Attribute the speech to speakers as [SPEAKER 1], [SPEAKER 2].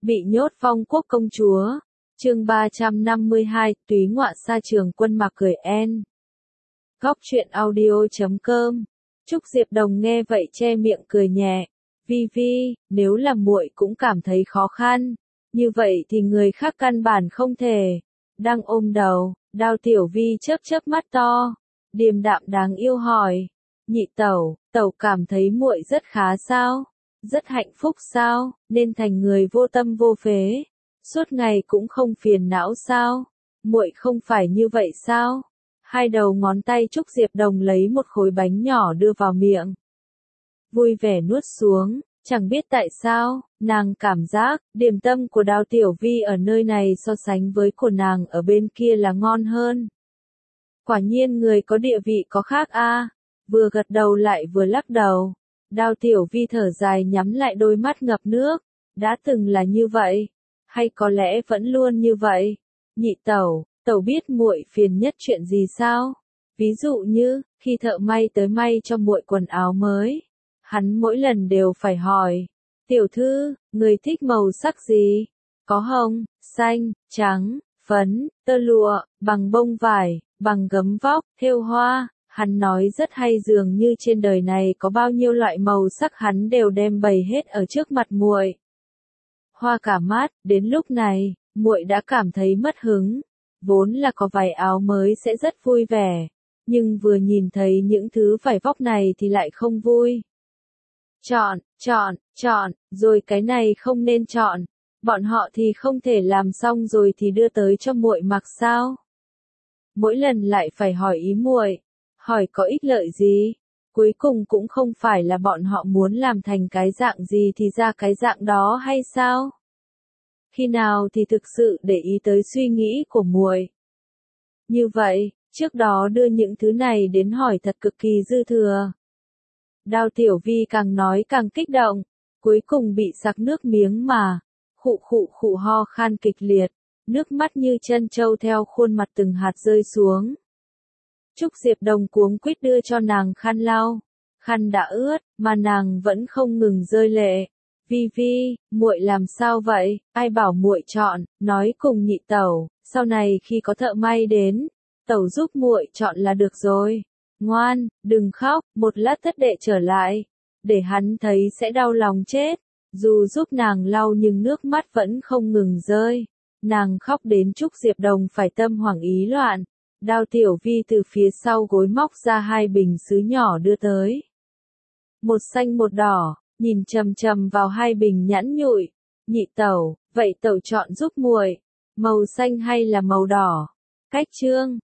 [SPEAKER 1] Bị nhốt Phong Quốc công chúa. Chương 352, Túy Ngoạ Sa Trường Quân mặc cười en. Góc truyện audio.com. Trúc Diệp Đồng nghe vậy che miệng cười nhẹ. Vi Vi, nếu là muội cũng cảm thấy khó khăn, như vậy thì người khác căn bản không thể. Đang ôm đầu, Đao Tiểu Vi chớp chớp mắt to, điềm đạm đáng yêu hỏi. Nhị tẩu, tẩu cảm thấy muội rất khá sao? Rất hạnh phúc sao, nên thành người vô tâm vô phế, suốt ngày cũng không phiền não sao? Muội không phải như vậy sao? Hai đầu ngón tay Trúc Diệp Đồng lấy một khối bánh nhỏ đưa vào miệng. Vui vẻ nuốt xuống, chẳng biết tại sao, nàng cảm giác, điểm tâm của Đao Tiểu Vi ở nơi này so sánh với của nàng ở bên kia là ngon hơn. Quả nhiên người có địa vị có khác a. Vừa gật đầu lại vừa lắc đầu. Đao Tiểu Vi thở dài nhắm lại đôi mắt ngập nước. Đã từng là như vậy, hay có lẽ vẫn luôn như vậy? Nhị tẩu, tẩu biết muội phiền nhất chuyện gì sao? Ví dụ như, khi thợ may tới may cho muội quần áo mới, hắn mỗi lần đều phải hỏi, tiểu thư, người thích màu sắc gì? Có hồng, xanh, trắng, phấn, tơ lụa, bằng bông vải, bằng gấm vóc, thêu hoa. Hắn nói rất hay, dường như trên đời này có bao nhiêu loại màu sắc hắn đều đem bày hết ở trước mặt muội. Hoa cả mắt, đến lúc này, muội đã cảm thấy mất hứng. Vốn là có vài áo mới sẽ rất vui vẻ, nhưng vừa nhìn thấy những thứ vải vóc này thì lại không vui. Chọn, rồi cái này không nên chọn, bọn họ thì không thể làm xong rồi thì đưa tới cho muội mặc sao? Mỗi lần lại phải hỏi ý muội, hỏi có ích lợi gì? Cuối cùng cũng không phải là bọn họ muốn làm thành cái dạng gì thì ra cái dạng đó hay sao? Khi nào thì thực sự để ý tới suy nghĩ của muội? Như vậy, trước đó đưa những thứ này đến hỏi thật cực kỳ dư thừa. Đao Tiểu Vi càng nói càng kích động, cuối cùng bị sặc nước miếng mà, khụ ho khan kịch liệt, nước mắt như chân trâu theo khuôn mặt từng hạt rơi xuống. Trúc Diệp Đồng cuống quýt đưa cho nàng khăn lau, khăn đã ướt, mà nàng vẫn không ngừng rơi lệ. Vi Vi, muội làm sao vậy? Ai bảo muội chọn? Nói cùng nhị tẩu, sau này khi có thợ may đến, tẩu giúp muội chọn là được rồi. Ngoan, đừng khóc, một lát thất đệ trở lại, để hắn thấy sẽ đau lòng chết. Dù giúp nàng lau nhưng nước mắt vẫn không ngừng rơi. Nàng khóc đến Trúc Diệp Đồng phải tâm hoảng ý loạn. Đao Tiểu Vi từ phía sau gối móc ra hai bình sứ nhỏ đưa tới. Một xanh một đỏ, nhìn chằm chằm vào hai bình nhẵn nhụi. Nhị tẩu, vậy tẩu chọn giúp muội, màu xanh hay là màu đỏ? Cách chương,